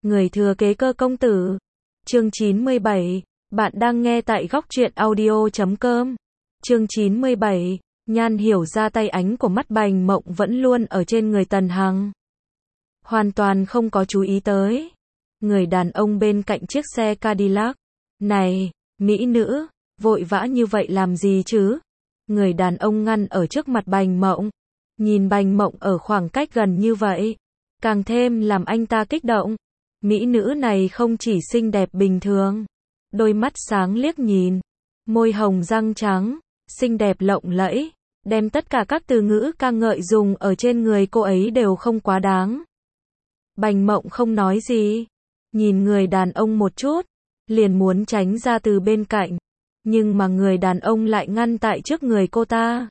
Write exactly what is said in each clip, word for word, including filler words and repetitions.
Người thừa kế Cơ công tử. Chương chín mươi bảy. Bạn đang nghe tại góc truyện audio chấm com. Chương chín mươi bảy. Nhan hiểu ra tay ánh của mắt Bành Mộng vẫn luôn ở trên người Tần Hằng. Hoàn toàn không có chú ý tới. Người đàn ông bên cạnh chiếc xe Cadillac. Này, mỹ nữ, vội vã như vậy làm gì chứ? Người đàn ông ngăn ở trước mặt Bành Mộng. Nhìn Bành Mộng ở khoảng cách gần như vậy, càng thêm làm anh ta kích động. Mỹ nữ này không chỉ xinh đẹp bình thường, đôi mắt sáng liếc nhìn, môi hồng răng trắng, xinh đẹp lộng lẫy, đem tất cả các từ ngữ ca ngợi dùng ở trên người cô ấy đều không quá đáng. Bành Mộng không nói gì, nhìn người đàn ông một chút, liền muốn tránh ra từ bên cạnh, nhưng mà người đàn ông lại ngăn tại trước người cô ta.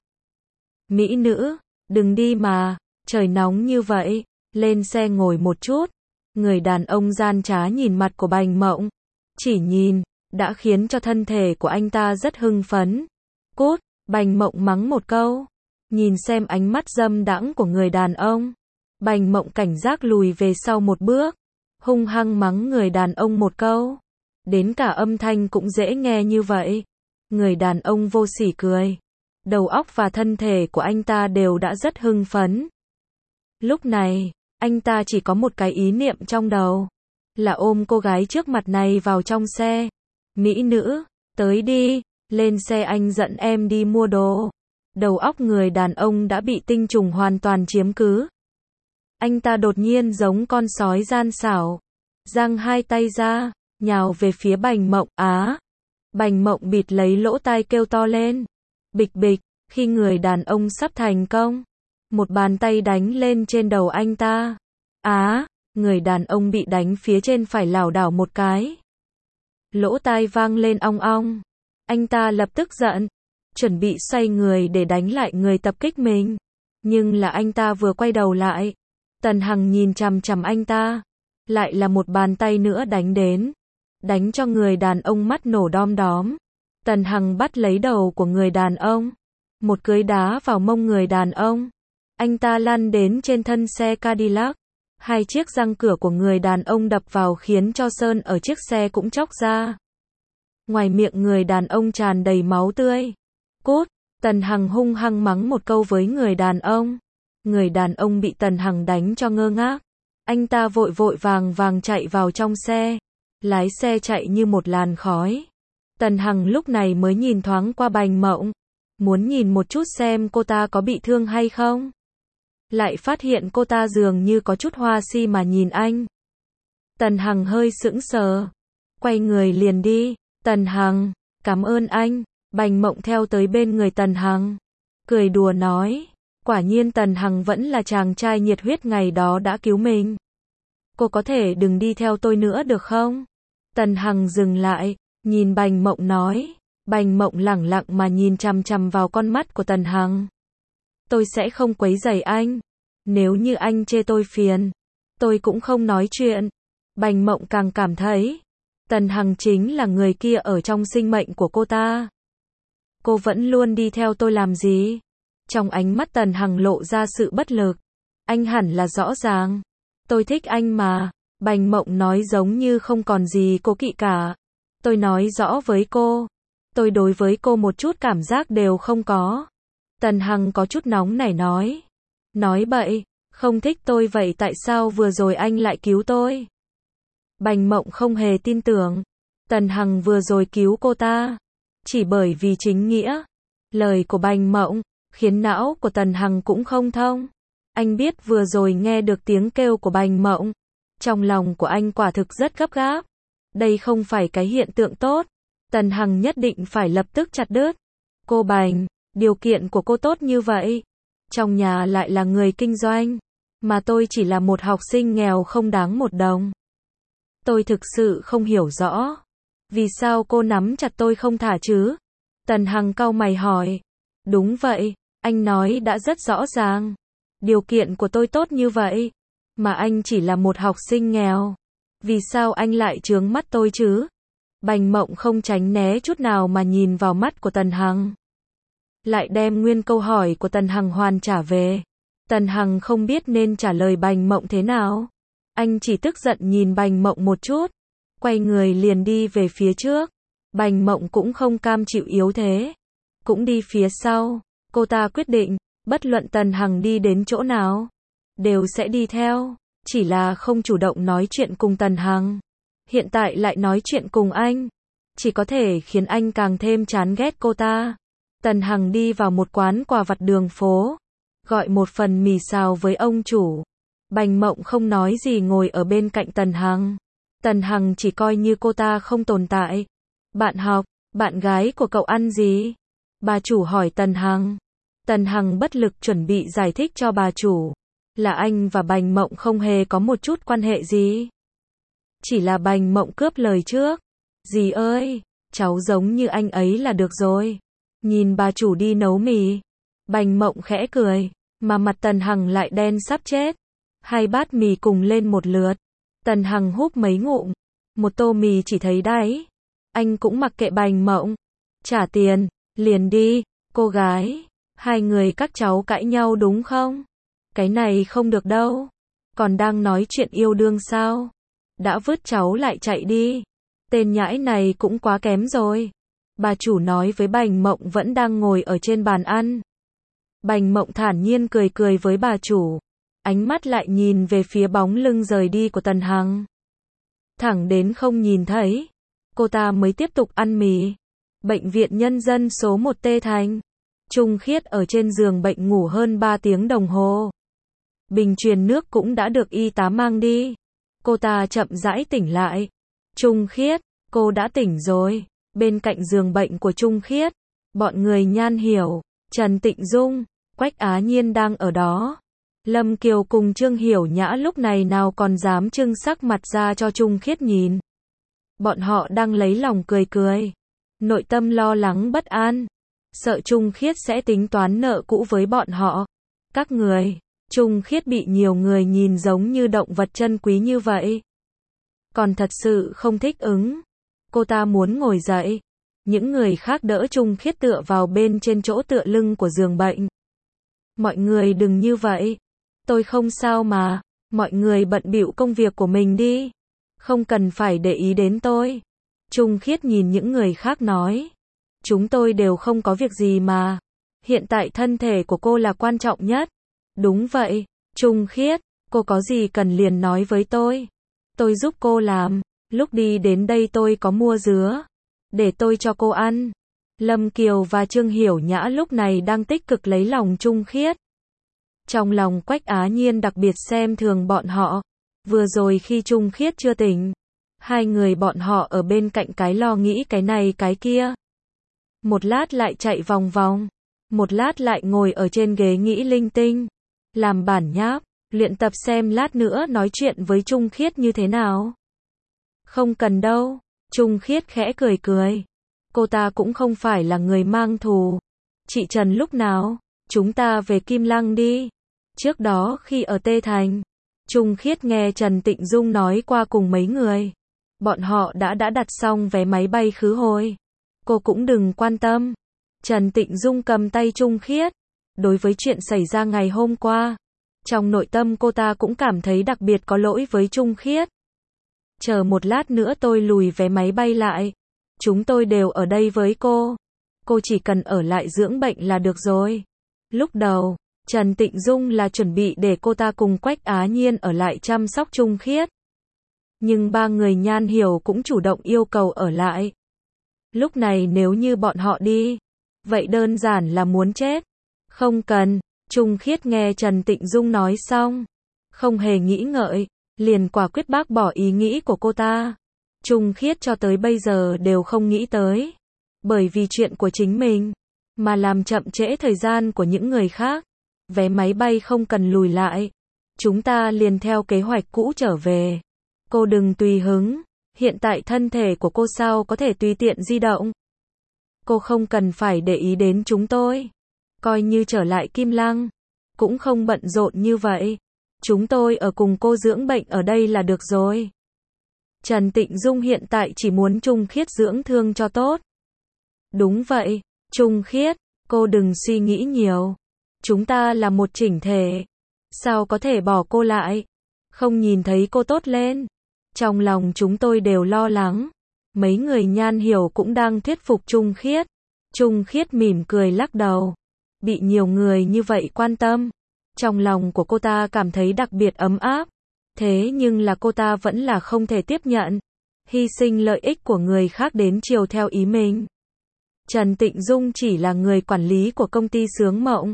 Mỹ nữ, đừng đi mà, trời nóng như vậy, lên xe ngồi một chút. Người đàn ông gian trá nhìn mặt của Bành Mộng, chỉ nhìn, đã khiến cho thân thể của anh ta rất hưng phấn. Cút, Bành Mộng mắng một câu, nhìn xem ánh mắt dâm đãng của người đàn ông. Bành Mộng cảnh giác lùi về sau một bước, hung hăng mắng người đàn ông một câu. Đến cả âm thanh cũng dễ nghe như vậy. Người đàn ông vô sỉ cười. Đầu óc và thân thể của anh ta đều đã rất hưng phấn. Lúc này, anh ta chỉ có một cái ý niệm trong đầu, là ôm cô gái trước mặt này vào trong xe. Mỹ nữ, tới đi, lên xe anh dẫn em đi mua đồ. Đầu óc người đàn ông đã bị tinh trùng hoàn toàn chiếm cứ. Anh ta đột nhiên giống con sói gian xảo, giang hai tay ra, nhào về phía Bành Mộng. Á! Bành Mộng bịt lấy lỗ tai kêu to lên. Bịch bịch, khi người đàn ông sắp thành công, một bàn tay đánh lên trên đầu anh ta. Á! Người đàn ông bị đánh phía trên phải lảo đảo một cái. Lỗ tai vang lên ong ong. Anh ta lập tức giận, chuẩn bị xoay người để đánh lại người tập kích mình. Nhưng là anh ta vừa quay đầu lại, Tần Hằng nhìn chằm chằm anh ta, lại là một bàn tay nữa đánh đến, đánh cho người đàn ông mắt nổ đom đóm. Tần Hằng bắt lấy đầu của người đàn ông, một cước đá vào mông người đàn ông. Anh ta lăn đến trên thân xe Cadillac. Hai chiếc răng cửa của người đàn ông đập vào khiến cho sơn ở chiếc xe cũng chóc ra. Ngoài miệng người đàn ông tràn đầy máu tươi. Cút! Tần Hằng hung hăng mắng một câu với người đàn ông. Người đàn ông bị Tần Hằng đánh cho ngơ ngác. Anh ta vội vội vàng vàng chạy vào trong xe. Lái xe chạy như một làn khói. Tần Hằng lúc này mới nhìn thoáng qua Bành Mộng, muốn nhìn một chút xem cô ta có bị thương hay không. Lại phát hiện cô ta dường như có chút hoa si mà nhìn anh. Tần Hằng hơi sững sờ, quay người liền đi. Tần Hằng, cảm ơn anh. Bành Mộng theo tới bên người Tần Hằng, cười đùa nói, quả nhiên Tần Hằng vẫn là chàng trai nhiệt huyết ngày đó đã cứu mình. Cô có thể đừng đi theo tôi nữa được không? Tần Hằng dừng lại, nhìn Bành Mộng nói. Bành Mộng lẳng lặng mà nhìn chằm chằm vào con mắt của Tần Hằng. Tôi sẽ không quấy rầy anh. Nếu như anh chê tôi phiền, tôi cũng không nói chuyện. Bành Mộng càng cảm thấy, Tần Hằng chính là người kia ở trong sinh mệnh của cô ta. Cô vẫn luôn đi theo tôi làm gì? Trong ánh mắt Tần Hằng lộ ra sự bất lực. Anh hẳn là rõ ràng. Tôi thích anh mà. Bành Mộng nói giống như không còn gì cố kỵ cả. Tôi nói rõ với cô. Tôi đối với cô một chút cảm giác đều không có. Tần Hằng có chút nóng nảy nói. Nói bậy, không thích tôi vậy tại sao vừa rồi anh lại cứu tôi? Bành Mộng không hề tin tưởng. Tần Hằng vừa rồi cứu cô ta chỉ bởi vì chính nghĩa. Lời của Bành Mộng khiến não của Tần Hằng cũng không thông. Anh biết vừa rồi nghe được tiếng kêu của Bành Mộng, trong lòng của anh quả thực rất gấp gáp. Đây không phải cái hiện tượng tốt. Tần Hằng nhất định phải lập tức chặt đứt. Cô Bành, điều kiện của cô tốt như vậy, trong nhà lại là người kinh doanh, mà tôi chỉ là một học sinh nghèo không đáng một đồng. Tôi thực sự không hiểu rõ, vì sao cô nắm chặt tôi không thả chứ? Tần Hằng cau mày hỏi. Đúng vậy, anh nói đã rất rõ ràng. Điều kiện của tôi tốt như vậy, mà anh chỉ là một học sinh nghèo. Vì sao anh lại chướng mắt tôi chứ? Bành Mộng không tránh né chút nào mà nhìn vào mắt của Tần Hằng. Lại đem nguyên câu hỏi của Tần Hằng hoàn trả về. Tần Hằng không biết nên trả lời Bành Mộng thế nào. Anh chỉ tức giận nhìn Bành Mộng một chút, quay người liền đi về phía trước. Bành Mộng cũng không cam chịu yếu thế, cũng đi phía sau. Cô ta quyết định, bất luận Tần Hằng đi đến chỗ nào, đều sẽ đi theo, chỉ là không chủ động nói chuyện cùng Tần Hằng. Hiện tại lại nói chuyện cùng anh, chỉ có thể khiến anh càng thêm chán ghét cô ta. Tần Hằng đi vào một quán quà vặt đường phố, gọi một phần mì xào với ông chủ. Bành Mộng không nói gì ngồi ở bên cạnh Tần Hằng. Tần Hằng chỉ coi như cô ta không tồn tại. Bạn học, bạn gái của cậu ăn gì? Bà chủ hỏi Tần Hằng. Tần Hằng bất lực chuẩn bị giải thích cho bà chủ, là anh và Bành Mộng không hề có một chút quan hệ gì. Chỉ là Bành Mộng cướp lời trước. Dì ơi, cháu giống như anh ấy là được rồi. Nhìn bà chủ đi nấu mì, Bành Mộng khẽ cười, mà mặt Tần Hằng lại đen sắp chết. Hai bát mì cùng lên một lượt. Tần Hằng húp mấy ngụm, một tô mì chỉ thấy đáy. Anh cũng mặc kệ Bành Mộng, trả tiền, liền đi. Cô gái, hai người các cháu cãi nhau đúng không? Cái này không được đâu. Còn đang nói chuyện yêu đương sao? Đã vứt cháu lại chạy đi. Tên nhãi này cũng quá kém rồi. Bà chủ nói với Bành Mộng vẫn đang ngồi ở trên bàn ăn. Bành Mộng thản nhiên cười cười với bà chủ, ánh mắt lại nhìn về phía bóng lưng rời đi của Tần Hằng. Thẳng đến không nhìn thấy, cô ta mới tiếp tục ăn mì. Bệnh viện Nhân dân số một Tê Thành. Trung Khiết ở trên giường bệnh ngủ hơn ba tiếng đồng hồ. Bình truyền nước cũng đã được y tá mang đi. Cô ta chậm rãi tỉnh lại. Trung Khiết, cô đã tỉnh rồi. Bên cạnh giường bệnh của Trung Khiết, bọn người Nhan Hiểu, Trần Tịnh Dung, Quách Á Nhiên đang ở đó. Lâm Kiều cùng Trương Hiểu Nhã lúc này nào còn dám trưng sắc mặt ra cho Trung Khiết nhìn. Bọn họ đang lấy lòng cười cười, nội tâm lo lắng bất an, sợ Trung Khiết sẽ tính toán nợ cũ với bọn họ. Các người, Trung Khiết bị nhiều người nhìn giống như động vật chân quý như vậy, còn thật sự không thích ứng. Cô ta muốn ngồi dậy. Những người khác đỡ Trung Khiết tựa vào bên trên chỗ tựa lưng của giường bệnh. Mọi người đừng như vậy. Tôi không sao mà. Mọi người bận bịu công việc của mình đi. Không cần phải để ý đến tôi. Trung Khiết nhìn những người khác nói. Chúng tôi đều không có việc gì mà. Hiện tại thân thể của cô là quan trọng nhất. Đúng vậy, Trung Khiết, cô có gì cần liền nói với tôi. Tôi giúp cô làm. Lúc đi đến đây tôi có mua dứa, để tôi cho cô ăn. Lâm Kiều và Trương Hiểu Nhã lúc này đang tích cực lấy lòng Trung Khiết. Trong lòng Quách Á Nhiên đặc biệt xem thường bọn họ. Vừa rồi khi Trung Khiết chưa tỉnh, hai người bọn họ ở bên cạnh cái lo nghĩ cái này cái kia. Một lát lại chạy vòng vòng, một lát lại ngồi ở trên ghế nghĩ linh tinh, làm bản nháp, luyện tập xem lát nữa nói chuyện với Trung Khiết như thế nào. Không cần đâu, Trung Khiết khẽ cười cười. Cô ta cũng không phải là người mang thù. Chị Trần lúc nào, chúng ta về Kim Lăng đi. Trước đó khi ở Tê Thành, Trung Khiết nghe Trần Tịnh Dung nói qua cùng mấy người. Bọn họ đã đã đặt xong vé máy bay khứ hồi. Cô cũng đừng quan tâm. Trần Tịnh Dung cầm tay Trung Khiết. Đối với chuyện xảy ra ngày hôm qua, trong nội tâm cô ta cũng cảm thấy đặc biệt có lỗi với Trung Khiết. Chờ một lát nữa tôi lùi vé máy bay lại. Chúng tôi đều ở đây với cô. Cô chỉ cần ở lại dưỡng bệnh là được rồi. Lúc đầu, Trần Tịnh Dung là chuẩn bị để cô ta cùng Quách Á Nhiên ở lại chăm sóc Trung Khiết. Nhưng ba người Nhan Hiểu cũng chủ động yêu cầu ở lại. Lúc này nếu như bọn họ đi, vậy đơn giản là muốn chết. Không cần, Trung Khiết nghe Trần Tịnh Dung nói xong, không hề nghĩ ngợi, liền quả quyết bác bỏ ý nghĩ của cô ta. Trung Khiết cho tới bây giờ đều không nghĩ tới, bởi vì chuyện của chính mình, mà làm chậm trễ thời gian của những người khác. Vé máy bay không cần lùi lại, chúng ta liền theo kế hoạch cũ trở về. Cô đừng tùy hứng, hiện tại thân thể của cô sao có thể tùy tiện di động. Cô không cần phải để ý đến chúng tôi. Coi như trở lại Kim Lăng, cũng không bận rộn như vậy. Chúng tôi ở cùng cô dưỡng bệnh ở đây là được rồi. Trần Tịnh Dung hiện tại chỉ muốn Trung Khiết dưỡng thương cho tốt. Đúng vậy, Trung Khiết, cô đừng suy nghĩ nhiều. Chúng ta là một chỉnh thể. Sao có thể bỏ cô lại? Không nhìn thấy cô tốt lên. Trong lòng chúng tôi đều lo lắng. Mấy người Nhan Hiểu cũng đang thuyết phục Trung Khiết. Trung Khiết mỉm cười lắc đầu. Bị nhiều người như vậy quan tâm. Trong lòng của cô ta cảm thấy đặc biệt ấm áp. Thế nhưng là cô ta vẫn là không thể tiếp nhận. Hy sinh lợi ích của người khác đến chiều theo ý mình. Trần Tịnh Dung chỉ là người quản lý của công ty Sướng Mộng.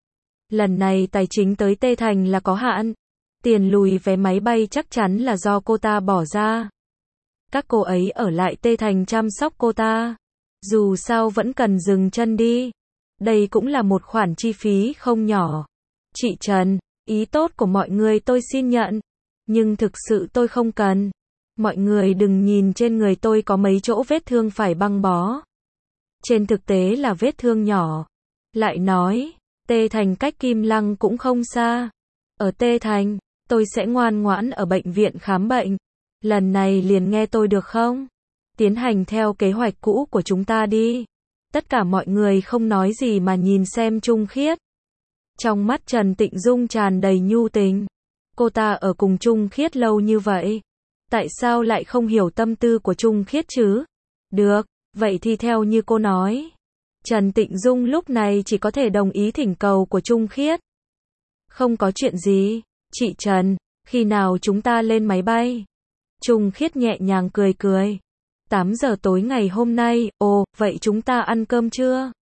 Lần này tài chính tới Tê Thành là có hạn. Tiền lùi vé máy bay chắc chắn là do cô ta bỏ ra. Các cô ấy ở lại Tê Thành chăm sóc cô ta. Dù sao vẫn cần dừng chân đi. Đây cũng là một khoản chi phí không nhỏ. Chị Trần, ý tốt của mọi người tôi xin nhận. Nhưng thực sự tôi không cần. Mọi người đừng nhìn trên người tôi có mấy chỗ vết thương phải băng bó. Trên thực tế là vết thương nhỏ. Lại nói, Tê Thành cách Kim Lăng cũng không xa. Ở Tê Thành, tôi sẽ ngoan ngoãn ở bệnh viện khám bệnh. Lần này liền nghe tôi được không? Tiến hành theo kế hoạch cũ của chúng ta đi. Tất cả mọi người không nói gì mà nhìn xem Trung Khiết. Trong mắt Trần Tịnh Dung tràn đầy nhu tình. Cô ta ở cùng Trung Khiết lâu như vậy. Tại sao lại không hiểu tâm tư của Trung Khiết chứ? Được, vậy thì theo như cô nói. Trần Tịnh Dung lúc này chỉ có thể đồng ý thỉnh cầu của Trung Khiết. Không có chuyện gì, chị Trần, khi nào chúng ta lên máy bay? Trung Khiết nhẹ nhàng cười cười. tám giờ tối ngày hôm nay, ồ, vậy chúng ta ăn cơm chưa?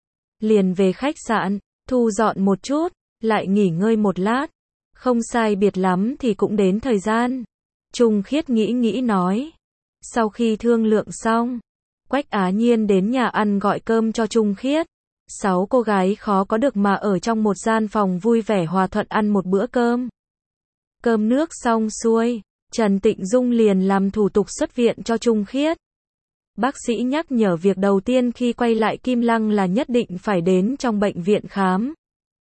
Liền về khách sạn, thu dọn một chút, lại nghỉ ngơi một lát. Không sai biệt lắm thì cũng đến thời gian. Trung Khiết nghĩ nghĩ nói. Sau khi thương lượng xong, Quách Á Nhiên đến nhà ăn gọi cơm cho Trung Khiết. Sáu cô gái khó có được mà ở trong một gian phòng vui vẻ hòa thuận ăn một bữa cơm. Cơm nước xong xuôi, Trần Tịnh Dung liền làm thủ tục xuất viện cho Trung Khiết. Bác sĩ nhắc nhở việc đầu tiên khi quay lại Kim Lăng là nhất định phải đến trong bệnh viện khám.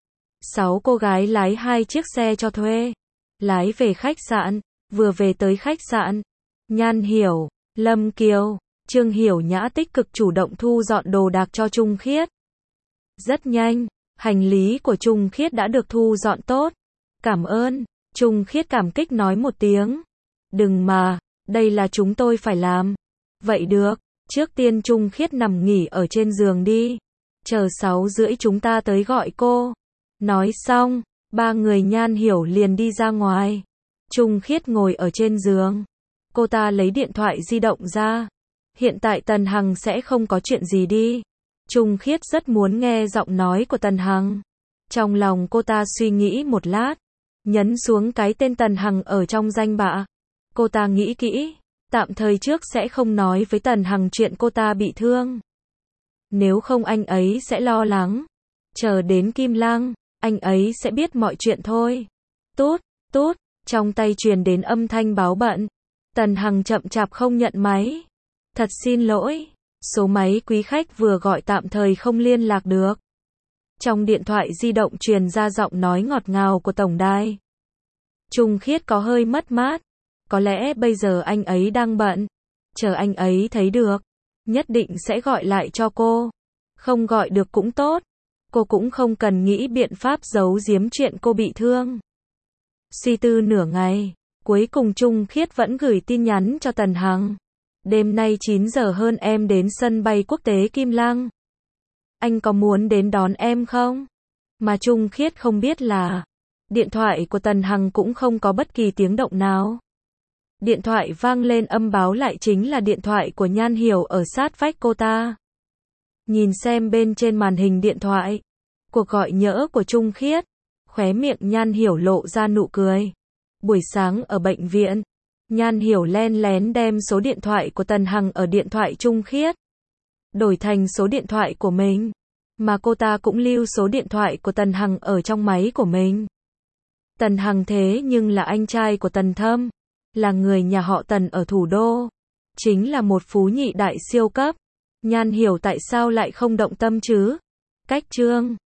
Sáu cô gái lái hai chiếc xe cho thuê, lái về khách sạn. Vừa về tới khách sạn, Nhan Hiểu, Lâm Kiều, Trương Hiểu Nhã tích cực chủ động thu dọn đồ đạc cho Trung Khiết. Rất nhanh, hành lý của Trung Khiết đã được thu dọn tốt. Cảm ơn, Trung Khiết cảm kích nói một tiếng. Đừng mà, đây là chúng tôi phải làm. Vậy được, trước tiên Trung Khiết nằm nghỉ ở trên giường đi. Chờ sáu rưỡi chúng ta tới gọi cô. Nói xong, ba người Nhan Hiểu liền đi ra ngoài. Trung Khiết ngồi ở trên giường. Cô ta lấy điện thoại di động ra. Hiện tại Tần Hằng sẽ không có chuyện gì đi. Trung Khiết rất muốn nghe giọng nói của Tần Hằng. Trong lòng cô ta suy nghĩ một lát. Nhấn xuống cái tên Tần Hằng ở trong danh bạ. Cô ta nghĩ kỹ. Tạm thời trước sẽ không nói với Tần Hằng chuyện cô ta bị thương. Nếu không anh ấy sẽ lo lắng. Chờ đến Kim Lăng, anh ấy sẽ biết mọi chuyện thôi. Tút, tút. Trong tay truyền đến âm thanh báo bận. Tần Hằng chậm chạp không nhận máy. Thật xin lỗi. Số máy quý khách vừa gọi tạm thời không liên lạc được. Trong điện thoại di động truyền ra giọng nói ngọt ngào của tổng đài. Trung Khiết có hơi mất mát. Có lẽ bây giờ anh ấy đang bận. Chờ anh ấy thấy được, nhất định sẽ gọi lại cho cô. Không gọi được cũng tốt. Cô cũng không cần nghĩ biện pháp giấu giếm chuyện cô bị thương. Suy tư nửa ngày, cuối cùng Trung Khiết vẫn gửi tin nhắn cho Tần Hằng. Đêm nay chín giờ hơn em đến sân bay quốc tế Kim Lăng. Anh có muốn đến đón em không? Mà Trung Khiết không biết là, điện thoại của Tần Hằng cũng không có bất kỳ tiếng động nào. Điện thoại vang lên âm báo lại chính là điện thoại của Nhan Hiểu ở sát vách cô ta. Nhìn xem bên trên màn hình điện thoại, cuộc gọi nhỡ của Trung Khiết. Khóe miệng Nhan Hiểu lộ ra nụ cười. Buổi sáng ở bệnh viện, Nhan Hiểu len lén đem số điện thoại của Tần Hằng ở điện thoại Trung Khiết đổi thành số điện thoại của mình, mà cô ta cũng lưu số điện thoại của Tần Hằng ở trong máy của mình. Tần Hằng thế nhưng là anh trai của Tần Thâm, là người nhà họ Tần ở thủ đô, chính là một phú nhị đại siêu cấp. Nhan Hiểu tại sao lại không động tâm chứ? Cách chương